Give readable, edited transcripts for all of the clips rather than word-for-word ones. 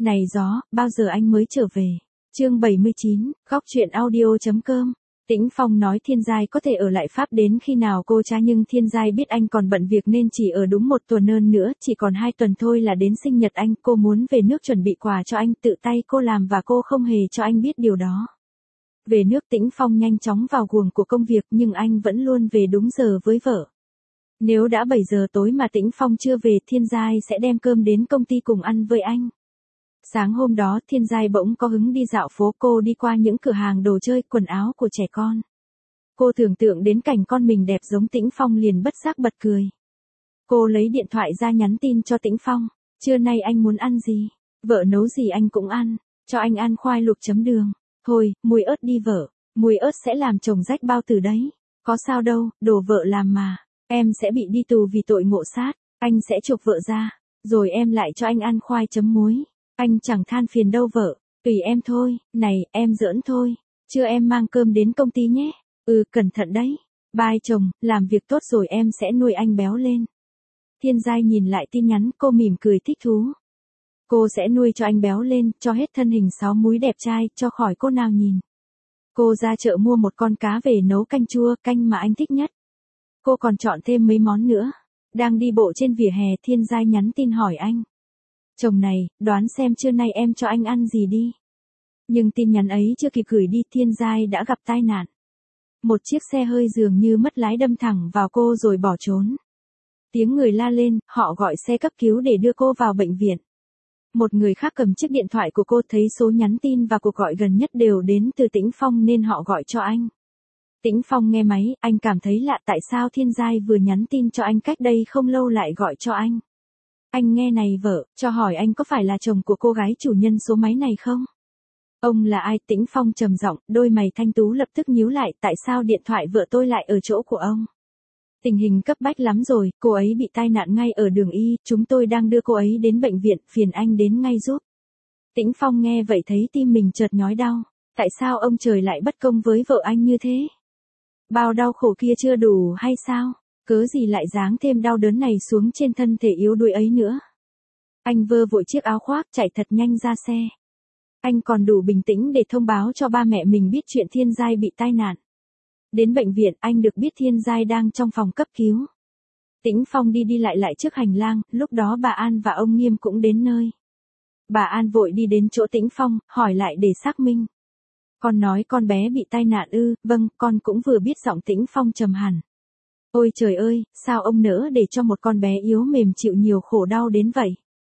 Này gió, bao giờ anh mới trở về? Chương 79, góc truyện audio.com. Tĩnh Phong nói Thiên Giai có thể ở lại Pháp đến khi nào cô cha, nhưng Thiên Giai biết anh còn bận việc nên chỉ ở đúng 1 tuần hơn nữa, chỉ còn 2 tuần thôi là đến sinh nhật anh. Cô muốn về nước chuẩn bị quà cho anh, tự tay cô làm và cô không hề cho anh biết điều đó. Về nước, Tĩnh Phong nhanh chóng vào guồng của công việc, nhưng anh vẫn luôn về đúng giờ với vợ. Nếu đã 7 giờ tối mà Tĩnh Phong chưa về, Thiên Giai sẽ đem cơm đến công ty cùng ăn với anh. Sáng hôm đó, Thiên Giai bỗng có hứng đi dạo phố. Cô đi qua những cửa hàng đồ chơi, quần áo của trẻ con. Cô tưởng tượng đến cảnh con mình đẹp giống Tĩnh Phong liền bất giác bật cười. Cô lấy điện thoại ra nhắn tin cho Tĩnh Phong. Trưa nay anh muốn ăn gì? Vợ nấu gì anh cũng ăn. Cho anh ăn khoai luộc chấm đường. Thôi, mùi ớt đi vợ. Mùi ớt sẽ làm chồng rách bao tử đấy. Có sao đâu, đồ vợ làm mà. Em sẽ bị đi tù vì tội ngộ sát. Anh sẽ chuộc vợ ra. Rồi em lại cho anh ăn khoai chấm muối. Anh chẳng than phiền đâu vợ. Tùy em thôi. Này, em giỡn thôi. Chưa em mang cơm đến công ty nhé. Cẩn thận đấy. Bye chồng, làm việc tốt rồi em sẽ nuôi anh béo lên. Thiên Giai nhìn lại tin nhắn, cô mỉm cười thích thú. Cô sẽ nuôi cho anh béo lên, cho hết thân hình 6 múi đẹp trai, cho khỏi cô nào nhìn. Cô ra chợ mua một con cá về nấu canh chua, canh mà anh thích nhất. Cô còn chọn thêm mấy món nữa. Đang đi bộ trên vỉa hè, Thiên Giai nhắn tin hỏi anh. Chồng này, đoán xem trưa nay em cho anh ăn gì đi. Nhưng tin nhắn ấy chưa kịp gửi đi, Thiên Giai đã gặp tai nạn. Một chiếc xe hơi dường như mất lái đâm thẳng vào cô rồi bỏ trốn. Tiếng người la lên, họ gọi xe cấp cứu để đưa cô vào bệnh viện. Một người khác cầm chiếc điện thoại của cô, thấy số nhắn tin và cuộc gọi gần nhất đều đến từ Tĩnh Phong nên họ gọi cho anh. Tĩnh Phong nghe máy, anh cảm thấy lạ, tại sao Thiên Giai vừa nhắn tin cho anh cách đây không lâu lại gọi cho anh. Anh nghe này vợ, cho hỏi anh có phải là chồng của cô gái chủ nhân số máy này không? Ông là ai? Tĩnh Phong trầm giọng, đôi mày thanh tú lập tức nhíu lại, tại sao điện thoại vợ tôi lại ở chỗ của ông? Tình hình cấp bách lắm rồi, cô ấy bị tai nạn ngay ở đường Y, chúng tôi đang đưa cô ấy đến bệnh viện, phiền anh đến ngay giúp. Tĩnh Phong nghe vậy thấy tim mình chợt nhói đau, tại sao ông trời lại bất công với vợ anh như thế? Bao đau khổ kia chưa đủ hay sao? Cớ gì lại giáng thêm đau đớn này xuống trên thân thể yếu đuối ấy nữa? Anh vơ vội chiếc áo khoác chạy thật nhanh ra xe. Anh còn đủ bình tĩnh để thông báo cho ba mẹ mình biết chuyện Thiên Giai bị tai nạn. Đến bệnh viện, anh được biết Thiên Giai đang trong phòng cấp cứu. Tĩnh Phong đi lại trước hành lang, lúc đó bà An và ông Nghiêm cũng đến nơi. Bà An vội đi đến chỗ Tĩnh Phong, hỏi lại để xác minh. Con nói con bé bị tai nạn ư? Vâng, con cũng vừa biết. Giọng Tĩnh Phong trầm hẳn. Ôi trời ơi, sao ông nỡ để cho một con bé yếu mềm chịu nhiều khổ đau đến vậy?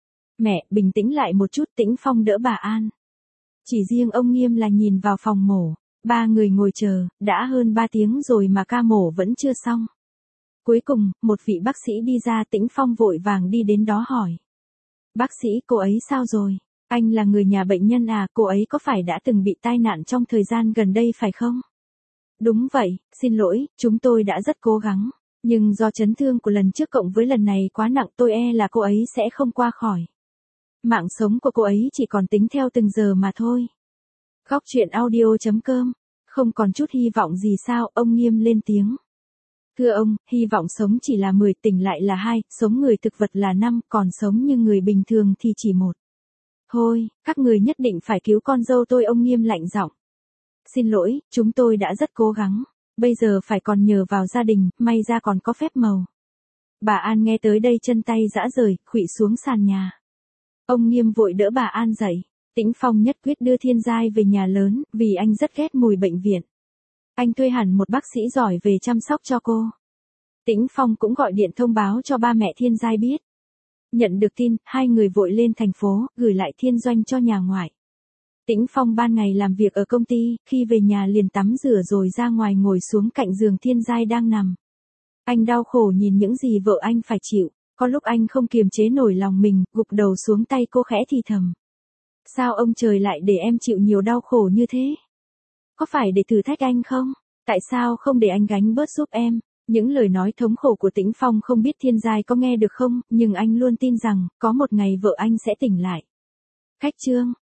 Mẹ, bình tĩnh lại một chút. Tĩnh Phong đỡ bà An. Chỉ riêng ông Nghiêm là nhìn vào phòng mổ. 3 người ngồi chờ, đã hơn 3 tiếng rồi mà ca mổ vẫn chưa xong. Cuối cùng, một vị bác sĩ đi ra. Tĩnh Phong vội vàng đi đến đó hỏi. Bác sĩ, cô ấy sao rồi? Anh là người nhà bệnh nhân à? Cô ấy có phải đã từng bị tai nạn trong thời gian gần đây phải không? Đúng vậy, xin lỗi, chúng tôi đã rất cố gắng. Nhưng do chấn thương của lần trước cộng với lần này quá nặng, tôi e là cô ấy sẽ không qua khỏi. Mạng sống của cô ấy chỉ còn tính theo từng giờ mà thôi. Góc truyện audio.com. Không còn chút hy vọng gì sao? Ông Nghiêm lên tiếng. Thưa ông, hy vọng sống chỉ là 10, tỉnh lại là 2, sống người thực vật là 5, còn sống như người bình thường thì chỉ 1. Thôi, các người nhất định phải cứu con dâu tôi. Ông Nghiêm lạnh giọng. Xin lỗi, chúng tôi đã rất cố gắng. Bây giờ phải còn nhờ vào gia đình, may ra còn có phép màu. Bà An nghe tới đây chân tay rã rời, khuỵu xuống sàn nhà. Ông Nghiêm vội đỡ bà An dậy. Tĩnh Phong nhất quyết đưa Thiên Giai về nhà lớn, vì anh rất ghét mùi bệnh viện. Anh thuê hẳn một bác sĩ giỏi về chăm sóc cho cô. Tĩnh Phong cũng gọi điện thông báo cho ba mẹ Thiên Giai biết. Nhận được tin, 2 người vội lên thành phố, gửi lại Thiên Doanh cho nhà ngoại. Tĩnh Phong ban ngày làm việc ở công ty, khi về nhà liền tắm rửa rồi ra ngoài ngồi xuống cạnh giường Thiên Giai đang nằm. Anh đau khổ nhìn những gì vợ anh phải chịu, có lúc anh không kiềm chế nổi lòng mình, gục đầu xuống tay cô khẽ thì thầm. Sao ông trời lại để em chịu nhiều đau khổ như thế? Có phải để thử thách anh không? Tại sao không để anh gánh bớt giúp em? Những lời nói thống khổ của Tĩnh Phong không biết Thiên Giai có nghe được không, nhưng anh luôn tin rằng, có một ngày vợ anh sẽ tỉnh lại. Khách chương.